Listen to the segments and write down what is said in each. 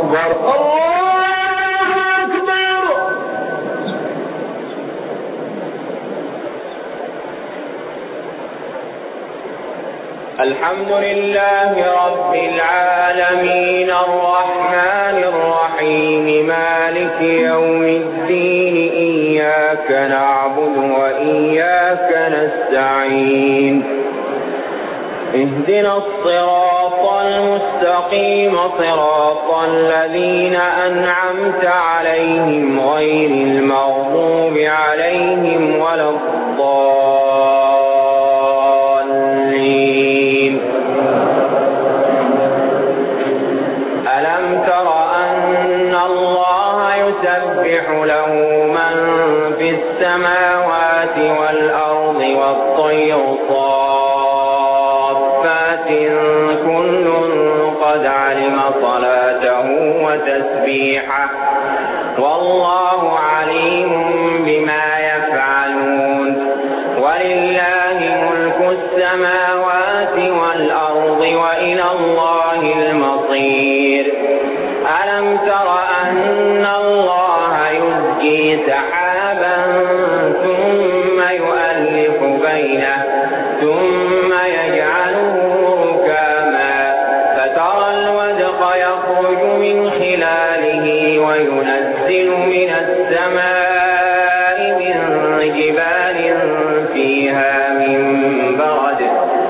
أكبر الله أكبر. الحمد لله رب العالمين الرحمن الرحيم مالك يوم الدين إياك نعبد وإياك نستعين اهدنا الصراط المستقيم صراط الذين أنعمت عليهم غير المغضوب عليهم ولا الضالين. ألم تر أن الله يسبح له من في السماوات والأرض والطير صافات كل قد علم صلاته وتسبيحه والله عليم بما يفعلون. ولله ملك السماوات والأرض وإلى الله المصير. ألم تر أن الله يزجي سحابا ثم يؤلف بينه ثم يجعله ركاما فترى الودق يخرج من خلاله وينزل من السماء من جبال فيها من برد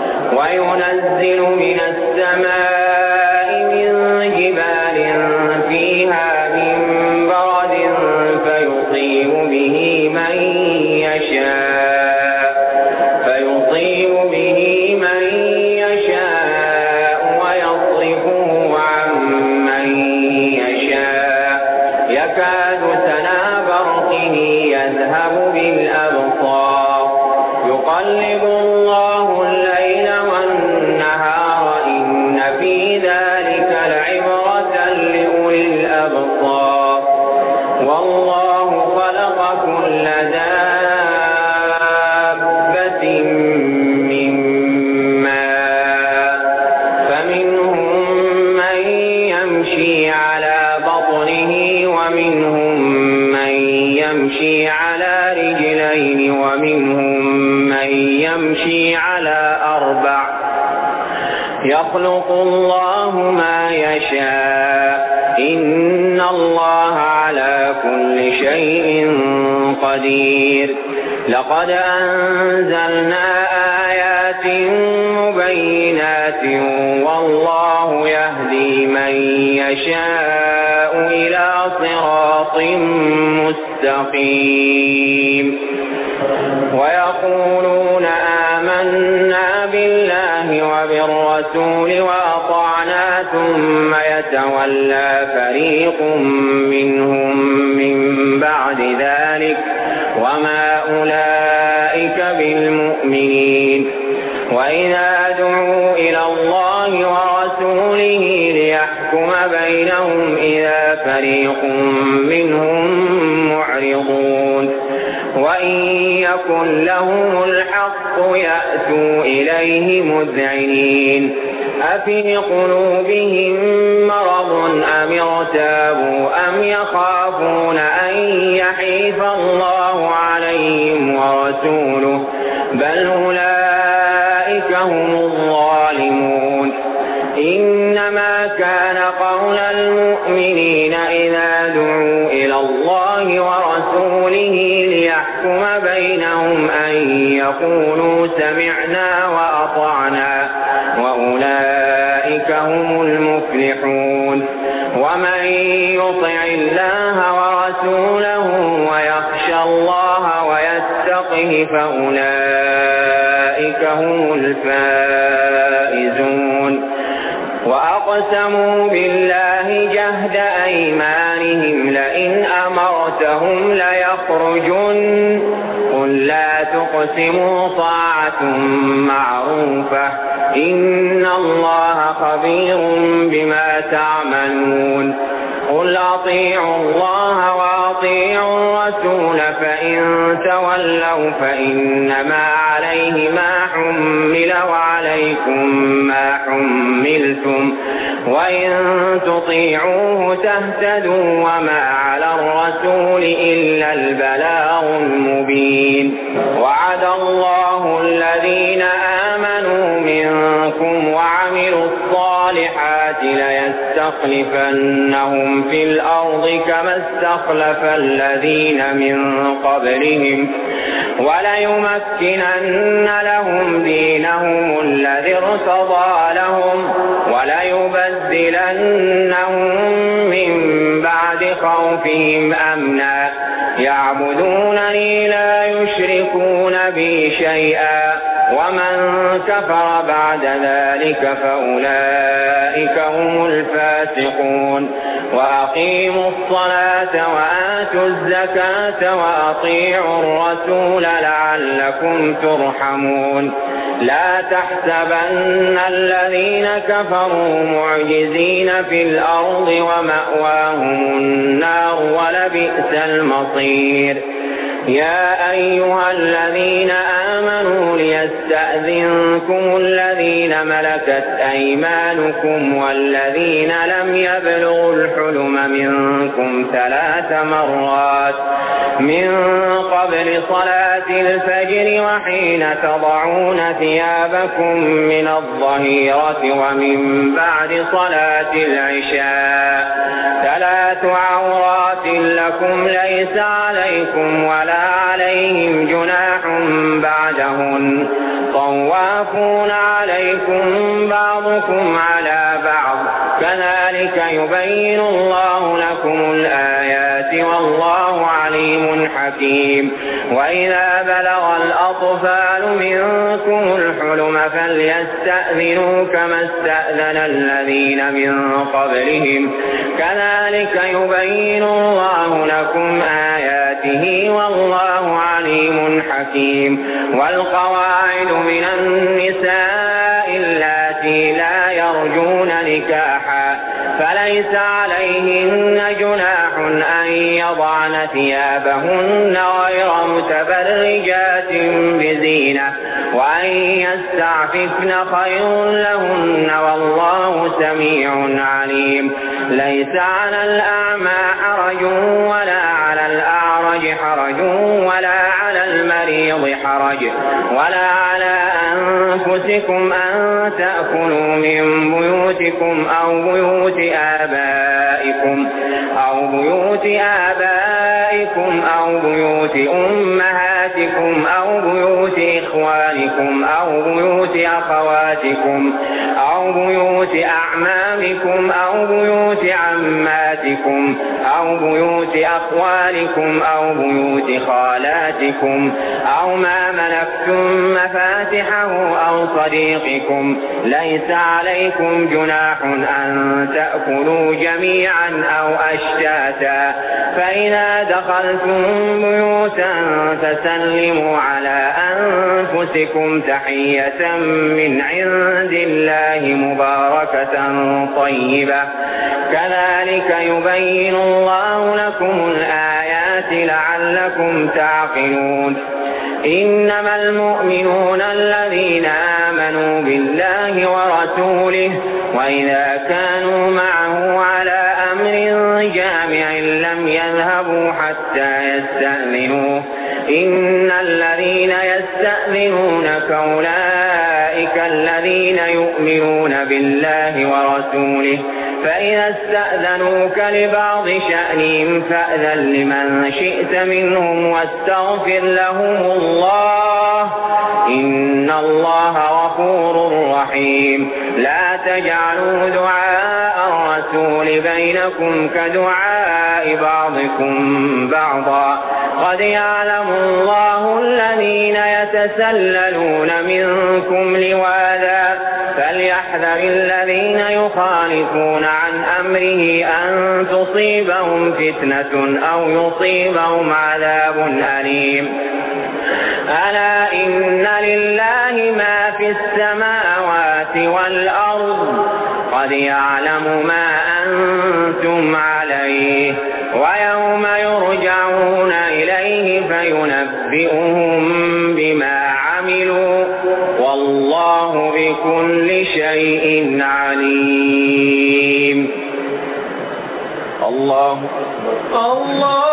فيصيب به من يشاء ويصرفه عن من يشاء يكاد سنا برقه يذهب بالأبصار يقلب الله الليل والنهار إن في ذلك لعبرة لأولي الأبصار. والله خلق كل دابة من ماء فمنهم من يمشي على بطنه ومنهم من يمشي على رجلين ومنهم من يمشي على أربع يخلق الله ما يشاء إن الله على كل شيء قدير. لقد أنزلنا آيات مبينات والله يهدي من يشاء إلى صراط مستقيم. ويقولون آمنا بالله وبالرسول وأطعنا ثم يتولى فريق منهم من بعد ذلك وما أولئك بالمؤمنين. وإذا دعوا إلى الله ورسوله ليحكم بينهم إذا فريق منهم معرضون. وإن يكن لهم الحق يأتوا إليه مذعنين. أفي قلوبهم مرض أم ارتابوا أم يخافون أن يحيف الله عليهم ورسوله بل أولئك هم الظالمون. إنما كان قول المؤمنين إذا دعوا إلى الله ورسوله ليحكم بينهم أن يقولوا سمعنا وأطعنا وأولئك هم المفلحون. ومن يطع الله ورسوله ويخشى الله ويتقه فأولئك هم الفائزون. وأقسموا بالله جهد أيمانهم لئن أمرتهم ليخرجن قل لا تقسموا طاعة معروفة إن الله خبير بما تعملون. قل أطيعوا الله وأطيعوا الرسول فإن تولوا فإنما عليه ما حمل وعليكم ما حملتم وإن تطيعوه تهتدوا وما على الرسول إلا البلاغ المبين. وعد الله الذين آمنوا منكم وعملوا الصالحات ليستخلفنهم في الأرض كما استخلف الذين من قبلهم وليمكنن لهم دينهم الذي ارتضى لهم وليبدلنهم من بعد خوفهم أمنا يعبدونني لا يشركون بي شيئا ومن كفر بعد ذلك فأولئك هم الفاسقون. وأقيموا الصلاة وآتوا الزكاة وأطيعوا الرسول لعلكم ترحمون. لا تحسبن الذين كفروا معجزين في الأرض ومأواهم النار ولبئس المصير. يا أيها الذين آمنوا ليستأذنكم الذين ملكت أيمانكم والذين لم يبلغوا الحلم منكم 3 مرات من قبل صلاة الفجر وحين تضعون ثيابكم من الظهيرة ومن بعد صلاة العشاء 3 عورات لكم ليس عليكم ولا عليهم جناح بعدهن طوافون عليكم بعضكم على بعض كذلك يبين الله لكم الآيات والله عليم حكيم. وإذا بلغ الأطفال منكم الحلم فليستأذنوا كما استأذن الذين من قبلهم كذلك يبين الله لكم آياته والله عليم حكيم. والقواعد من النساء اللاتي لا يرجون نكاحا فليس عليهن جناح أن يضعن ثيابهن غير متبرجات بزينة وأن يستعففن خير لهن والله سميع عليم. ليس على الأعمى حرج ولا على الأعرج حرج ولا على المريض حرج ولا على أنفسكم أن تأكلوا من بيوتكم أو بيوت آبائكم أو بيوت أمهاتكم أو بيوت إخوانكم أو بيوت أخواتكم أو بيوت أعمامكم أو بيوت عماتكم أو بيوت أخوالكم أو بيوت خالاتكم أو ما ملكتم مفاتحه أو صديقكم ليس عليكم جناح أن تأكلوا جميعا أو أشتاتا فإذا دخلتم بيوتا فسلموا على أنفسكم تحية من عند الله مباركة طيبة كذلك يبين الله لكم الآيات لعلكم تعقلون. إنما المؤمنون الذين آمنوا بالله ورسوله وإذا كانوا معه على أمر جامع لم يذهبوا حتى يستأذنوه إن الذين يستأذنونك أولئك الذين يؤمنون بالله ورسوله فإذا استأذنوك لبعض شأنهم فأذن لمن شئت منهم واستغفر لهم الله إن الله غفور رحيم. لا تجعلوا دعاء الرسول بينكم كدعاء بعضكم بعضا قد يعلم الله الذين يتسللون منكم لواذا فليحذر الذين يخالفون عن أمره أن تصيبهم فتنة أو يصيبهم عذاب أليم. ألا إن لله ما في السماوات والأرض قد يعلم ما أنتم عليه ويوم يرجعون إليه فينبئهم بما عملوا والله بكل شيء عليم. الله الله